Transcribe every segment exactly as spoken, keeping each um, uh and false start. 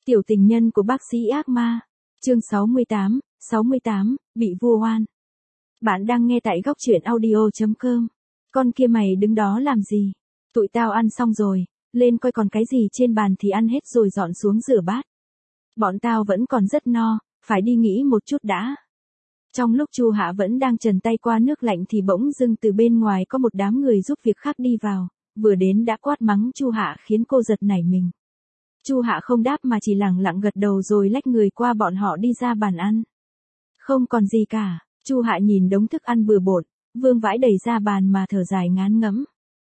Tiểu tình nhân của bác sĩ ác ma. Chương sáu mươi tám, sáu mươi tám, bị vu oan. Bạn đang nghe tại góc truyện audio chấm com. Con kia mày đứng đó làm gì? Tụi tao ăn xong rồi, lên coi còn cái gì trên bàn thì ăn hết rồi dọn xuống rửa bát. Bọn tao vẫn còn rất no, phải đi nghỉ một chút đã. Trong lúc Chu Hạ vẫn đang trần tay qua nước lạnh thì bỗng dưng từ bên ngoài có một đám người giúp việc khác đi vào, vừa đến đã quát mắng Chu Hạ khiến cô giật nảy mình. Chu Hạ không đáp mà chỉ lẳng lặng gật đầu rồi lách người qua bọn họ đi ra bàn ăn. Không còn gì cả, Chu Hạ nhìn đống thức ăn bừa bộn, vương vãi đầy ra bàn mà thở dài ngán ngẫm.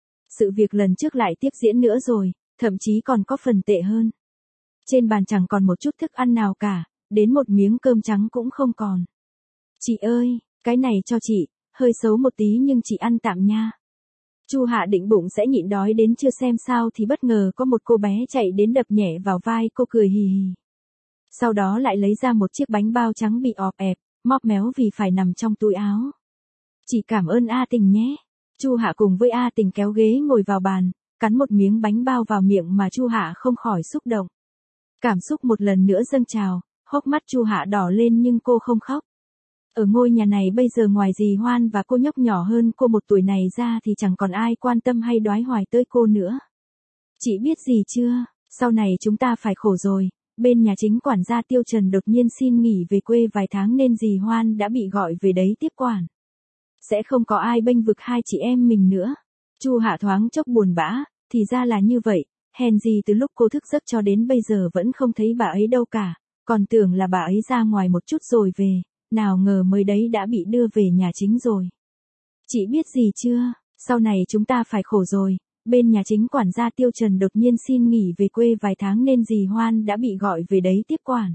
Sự việc lần trước lại tiếp diễn nữa rồi, thậm chí còn có phần tệ hơn. Trên bàn chẳng còn một chút thức ăn nào cả, đến một miếng cơm trắng cũng không còn. Chị ơi, cái này cho chị, hơi xấu một tí nhưng chị ăn tạm nha. Chu Hạ định bụng sẽ nhịn đói đến trưa xem sao thì bất ngờ có một cô bé chạy đến đập nhẹ vào vai cô cười hì hì. Sau đó lại lấy ra một chiếc bánh bao trắng bị ọp ẹp, móp méo vì phải nằm trong túi áo. Chị cảm ơn A Tình nhé. Chu Hạ cùng với A Tình kéo ghế ngồi vào bàn, cắn một miếng bánh bao vào miệng mà Chu Hạ không khỏi xúc động. Cảm xúc một lần nữa dâng trào, hốc mắt Chu Hạ đỏ lên nhưng cô không khóc. Ở ngôi nhà này bây giờ ngoài dì Hoan và cô nhóc nhỏ hơn cô một tuổi này ra thì chẳng còn ai quan tâm hay đoái hoài tới cô nữa. Chị biết gì chưa, sau này chúng ta phải khổ rồi, bên nhà chính quản gia Tiêu Trần đột nhiên xin nghỉ về quê vài tháng nên dì Hoan đã bị gọi về đấy tiếp quản. Sẽ không có ai bênh vực hai chị em mình nữa. Chu Hạ thoáng chốc buồn bã, thì ra là như vậy, hèn gì từ lúc cô thức giấc cho đến bây giờ vẫn không thấy bà ấy đâu cả, còn tưởng là bà ấy ra ngoài một chút rồi về. Nào ngờ mới đấy đã bị đưa về nhà chính rồi. Chị biết gì chưa, sau này chúng ta phải khổ rồi, bên nhà chính quản gia Tiêu Trần đột nhiên xin nghỉ về quê vài tháng nên dì Hoan đã bị gọi về đấy tiếp quản.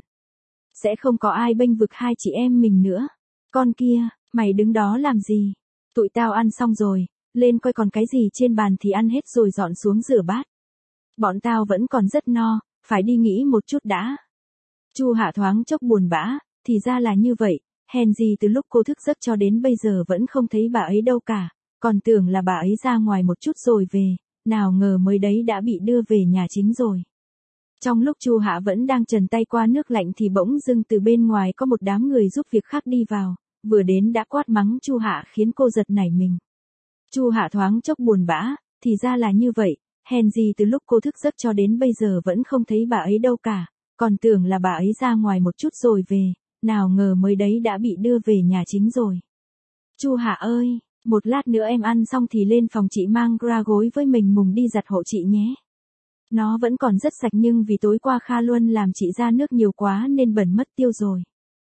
Sẽ không có ai bênh vực hai chị em mình nữa. Con kia, mày đứng đó làm gì? Tụi tao ăn xong rồi, lên coi còn cái gì trên bàn thì ăn hết rồi dọn xuống rửa bát. Bọn tao vẫn còn rất no, phải đi nghỉ một chút đã. Chu Hạ thoáng chốc buồn bã, thì ra là như vậy, hèn gì từ lúc cô thức giấc cho đến bây giờ vẫn không thấy bà ấy đâu cả, còn tưởng là bà ấy ra ngoài một chút rồi về, nào ngờ mới đấy đã bị đưa về nhà chính rồi. Trong lúc Chu Hạ vẫn đang trần tay qua nước lạnh thì bỗng dưng từ bên ngoài có một đám người giúp việc khác đi vào, vừa đến đã quát mắng Chu Hạ khiến cô giật nảy mình. Chu Hạ thoáng chốc buồn bã, thì ra là như vậy, hèn gì từ lúc cô thức giấc cho đến bây giờ vẫn không thấy bà ấy đâu cả, còn tưởng là bà ấy ra ngoài một chút rồi về. Nào ngờ mới đấy đã bị đưa về nhà chính rồi. Chu Hạ ơi, một lát nữa em ăn xong thì lên phòng chị mang ra gối với mình mùng đi giặt hộ chị nhé. Nó vẫn còn rất sạch nhưng vì tối qua Kha Luân làm chị ra nước nhiều quá nên bẩn mất tiêu rồi.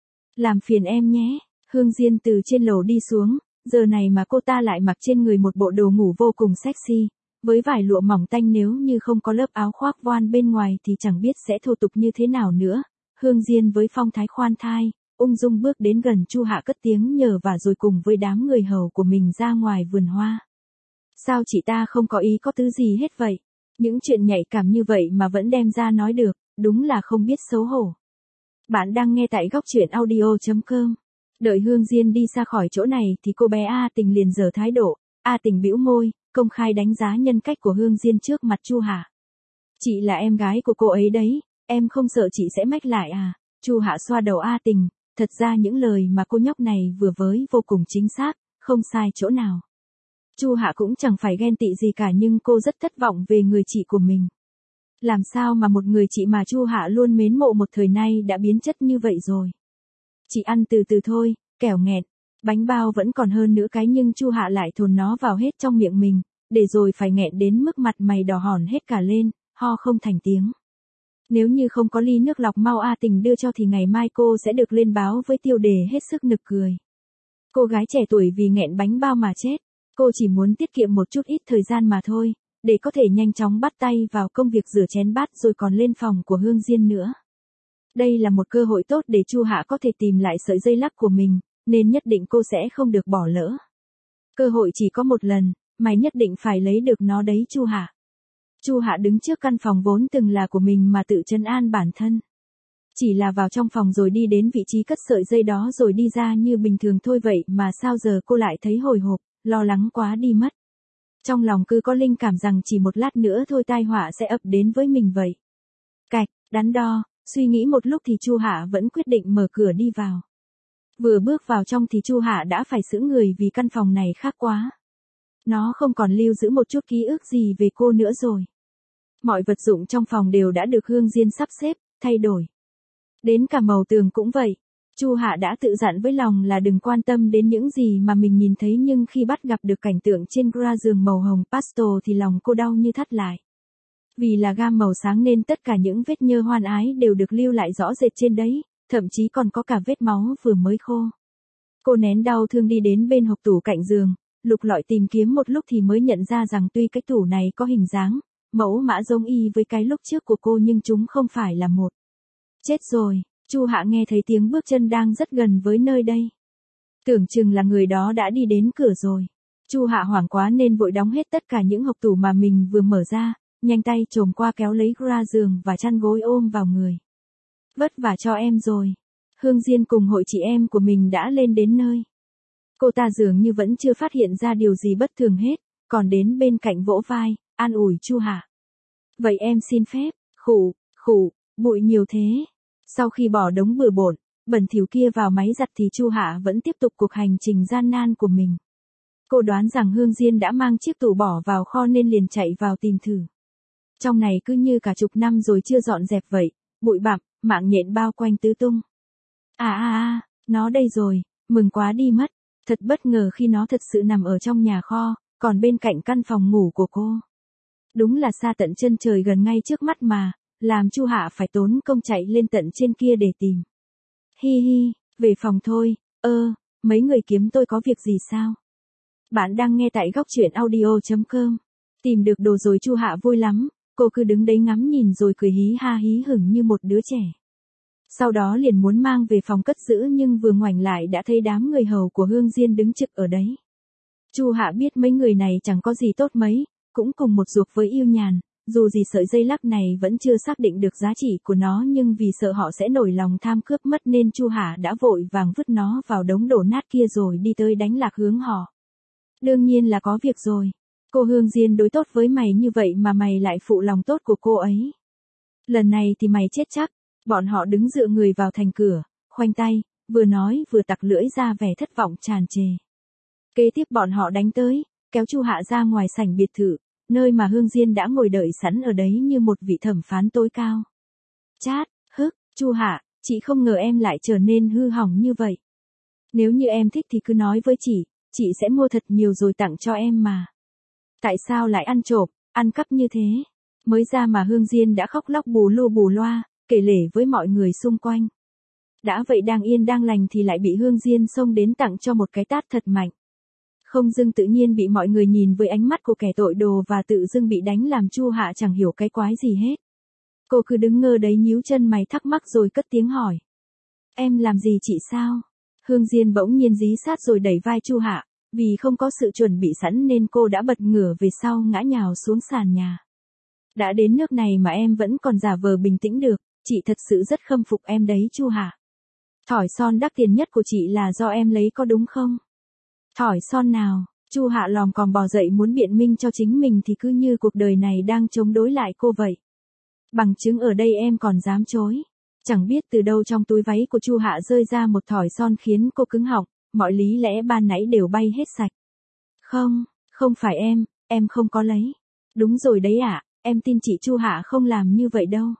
Làm phiền em nhé. Hương Diên từ trên lầu đi xuống, giờ này mà cô ta lại mặc trên người một bộ đồ ngủ vô cùng sexy, với vải lụa mỏng tanh nếu như không có lớp áo khoác voan bên ngoài thì chẳng biết sẽ thô tục như thế nào nữa. Hương Diên với phong thái khoan thai, ung dung bước đến gần Chu Hạ cất tiếng nhờ và rồi cùng với đám người hầu của mình ra ngoài vườn hoa. Sao chị ta không có ý có tứ gì hết vậy? Những chuyện nhạy cảm như vậy mà vẫn đem ra nói được, đúng là không biết xấu hổ. Bạn đang nghe tại góc truyện audio chấm com. Đợi Hương Diên đi ra khỏi chỗ này thì cô bé A Tình liền giở thái độ, A Tình bĩu môi, công khai đánh giá nhân cách của Hương Diên trước mặt Chu Hạ. Chị là em gái của cô ấy đấy. Em không sợ chị sẽ mách lại à? Chu Hạ xoa đầu A Tình, thật ra những lời mà cô nhóc này vừa với vô cùng chính xác, không sai chỗ nào. Chu Hạ cũng chẳng phải ghen tị gì cả nhưng cô rất thất vọng về người chị của mình. Làm sao mà một người chị mà Chu Hạ luôn mến mộ một thời nay đã biến chất như vậy rồi. Chị ăn từ từ thôi, kẻo nghẹn, bánh bao vẫn còn hơn nữa cái nhưng Chu Hạ lại thồn nó vào hết trong miệng mình, để rồi phải nghẹn đến mức mặt mày đỏ hòn hết cả lên, ho không thành tiếng. Nếu như không có ly nước lọc mau A Tình đưa cho thì ngày mai cô sẽ được lên báo với tiêu đề hết sức nực cười. Cô gái trẻ tuổi vì nghẹn bánh bao mà chết. Cô chỉ muốn tiết kiệm một chút ít thời gian mà thôi, để có thể nhanh chóng bắt tay vào công việc rửa chén bát rồi còn lên phòng của Hương Diên nữa. Đây là một cơ hội tốt để Chu Hạ có thể tìm lại sợi dây lắc của mình, nên nhất định cô sẽ không được bỏ lỡ. Cơ hội chỉ có một lần, mày nhất định phải lấy được nó đấy Chu Hạ. Chu Hạ đứng trước căn phòng vốn từng là của mình mà tự trấn an bản thân. Chỉ là vào trong phòng rồi đi đến vị trí cất sợi dây đó rồi đi ra như bình thường thôi vậy mà sao giờ cô lại thấy hồi hộp, lo lắng quá đi mất. Trong lòng cứ có linh cảm rằng chỉ một lát nữa thôi tai họa sẽ ập đến với mình vậy. Cạch, đắn đo, Suy nghĩ một lúc thì Chu Hạ vẫn quyết định mở cửa đi vào. Vừa bước vào trong thì Chu Hạ đã phải sững người vì căn phòng này khác quá. Nó không còn lưu giữ một chút ký ức gì về cô nữa rồi. Mọi vật dụng trong phòng đều đã được Hương Diên sắp xếp, thay đổi. Đến cả màu tường cũng vậy. Chu Hạ đã tự dặn với lòng là đừng quan tâm đến những gì mà mình nhìn thấy, nhưng khi bắt gặp được cảnh tượng trên gra giường màu hồng pastel thì lòng cô đau như thắt lại. Vì là gam màu sáng nên tất cả những vết nhơ hoan ái đều được lưu lại rõ rệt trên đấy, thậm chí còn có cả vết máu vừa mới khô. Cô nén đau thương đi đến bên hộc tủ cạnh giường, lục lọi tìm kiếm một lúc thì mới nhận ra rằng tuy cái tủ này có hình dáng, mẫu mã giống y với cái lúc trước của cô nhưng chúng không phải là một. Chết rồi, Chu Hạ nghe thấy tiếng bước chân đang rất gần với nơi đây. Tưởng chừng là người đó đã đi đến cửa rồi. Chu Hạ hoảng quá nên vội đóng hết tất cả những hộc tủ mà mình vừa mở ra, nhanh tay chồm qua kéo lấy gra giường và chăn gối ôm vào người. Vất vả cho em rồi. Hương Diên cùng hội chị em của mình đã lên đến nơi. Cô ta dường như vẫn chưa phát hiện ra điều gì bất thường hết, còn đến bên cạnh vỗ vai, an ủi Chu Hạ. Vậy em xin phép, khụ, khụ, bụi nhiều thế. Sau khi bỏ đống bừa bộn, bẩn thỉu kia vào máy giặt thì Chu Hạ vẫn tiếp tục cuộc hành trình gian nan của mình. Cô đoán rằng Hương Diên đã mang chiếc tủ bỏ vào kho nên liền chạy vào tìm thử. Trong này cứ như cả chục năm rồi chưa dọn dẹp vậy, bụi bặm, mạng nhện bao quanh tứ tung. À à à, nó đây rồi, mừng quá đi mất. Thật bất ngờ khi nó thật sự nằm ở trong nhà kho, còn bên cạnh căn phòng ngủ của cô. Đúng là xa tận chân trời gần ngay trước mắt mà, làm Chu Hạ phải tốn công chạy lên tận trên kia để tìm. Hi hi, về phòng thôi, ơ, mấy người kiếm tôi có việc gì sao? Bạn đang nghe tại góc truyện audio chấm com. Tìm được đồ rồi Chu Hạ vui lắm, cô cứ đứng đấy ngắm nhìn rồi cười hí ha hí hửng như một đứa trẻ. Sau đó liền muốn mang về phòng cất giữ nhưng vừa ngoảnh lại đã thấy đám người hầu của Hương Diên đứng trực ở đấy. Chu Hạ biết mấy người này chẳng có gì tốt mấy, cũng cùng một ruột với Yêu Nhàn, dù gì sợi dây lắc này vẫn chưa xác định được giá trị của nó nhưng vì sợ họ sẽ nổi lòng tham cướp mất nên Chu Hạ đã vội vàng vứt nó vào đống đổ nát kia rồi đi tới đánh lạc hướng họ. Đương nhiên là có việc rồi. Cô Hương Diên đối tốt với mày như vậy mà mày lại phụ lòng tốt của cô ấy. Lần này thì mày chết chắc. Bọn họ đứng dựa người vào thành cửa, khoanh tay, vừa nói vừa tặc lưỡi ra vẻ thất vọng tràn trề. Kế tiếp bọn họ đánh tới, kéo Chu Hạ ra ngoài sảnh biệt thự, nơi mà Hương Diên đã ngồi đợi sẵn ở đấy như một vị thẩm phán tối cao. Chát, hức, Chu Hạ, chị không ngờ em lại trở nên hư hỏng như vậy. Nếu như em thích thì cứ nói với chị, chị sẽ mua thật nhiều rồi tặng cho em mà. Tại sao lại ăn trộm, ăn cắp như thế? Mới ra mà Hương Diên đã khóc lóc bù lu bù loa, kể lể với mọi người xung quanh. Đã vậy đang yên đang lành thì lại bị Hương Diên xông đến tặng cho một cái tát thật mạnh. Không dưng tự nhiên bị mọi người nhìn với ánh mắt của kẻ tội đồ và tự dưng bị đánh làm Chu Hạ chẳng hiểu cái quái gì hết. Cô cứ đứng ngơ đấy nhíu chân mày thắc mắc rồi cất tiếng hỏi. Em làm gì chị sao? Hương Diên bỗng nhiên dí sát rồi đẩy vai Chu Hạ, vì không có sự chuẩn bị sẵn nên cô đã bật ngửa về sau ngã nhào xuống sàn nhà. Đã đến nước này mà em vẫn còn giả vờ bình tĩnh được, chị thật sự rất khâm phục em đấy Chu Hạ. Thỏi son đắt tiền nhất của chị là do em lấy có đúng không? Thỏi son nào? Chu Hạ lòm còm bò dậy muốn biện minh cho chính mình thì cứ như cuộc đời này đang chống đối lại cô vậy. Bằng chứng ở đây em còn dám chối. Chẳng biết từ đâu trong túi váy của Chu Hạ rơi ra một thỏi son khiến cô cứng họng, mọi lý lẽ ban nãy đều bay hết sạch. Không, không phải em, em không có lấy. Đúng rồi đấy ạ, à, em tin chị Chu Hạ không làm như vậy đâu.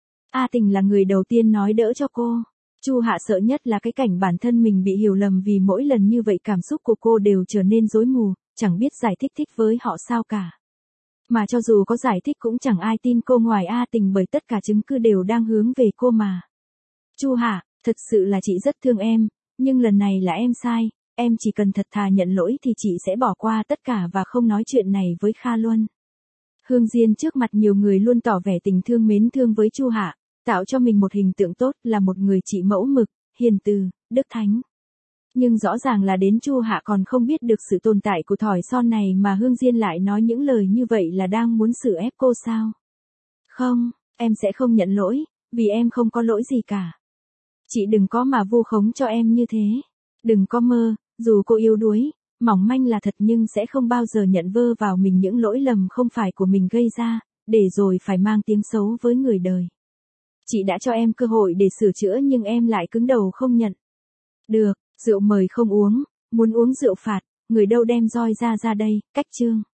A Tình là người đầu tiên nói đỡ cho cô. Chu Hạ sợ nhất là cái cảnh bản thân mình bị hiểu lầm vì mỗi lần như vậy cảm xúc của cô đều trở nên rối mù, chẳng biết giải thích thích với họ sao cả. Mà cho dù có giải thích cũng chẳng ai tin cô ngoài A Tình bởi tất cả chứng cứ đều đang hướng về cô mà. Chu Hạ, thật sự là chị rất thương em, nhưng lần này là em sai, em chỉ cần thật thà nhận lỗi thì chị sẽ bỏ qua tất cả và không nói chuyện này với Kha Luân. Hương Diên trước mặt nhiều người luôn tỏ vẻ tình thương mến thương với Chu Hạ, tạo cho mình một hình tượng tốt là một người chị mẫu mực, hiền từ, đức thánh. Nhưng rõ ràng là đến Chu Hạ còn không biết được sự tồn tại của thỏi son này mà Hương Diên lại nói những lời như vậy là đang muốn xử ép cô sao? Không, em sẽ không nhận lỗi, vì em không có lỗi gì cả. Chị đừng có mà vu khống cho em như thế. Đừng có mơ, dù cô yếu đuối, mỏng manh là thật nhưng sẽ không bao giờ nhận vơ vào mình những lỗi lầm không phải của mình gây ra, để rồi phải mang tiếng xấu với người đời. Chị đã cho em cơ hội để sửa chữa nhưng em lại cứng đầu không nhận. Được, rượu mời không uống, muốn uống rượu phạt, người đâu đem roi ra ra đây, cách chương.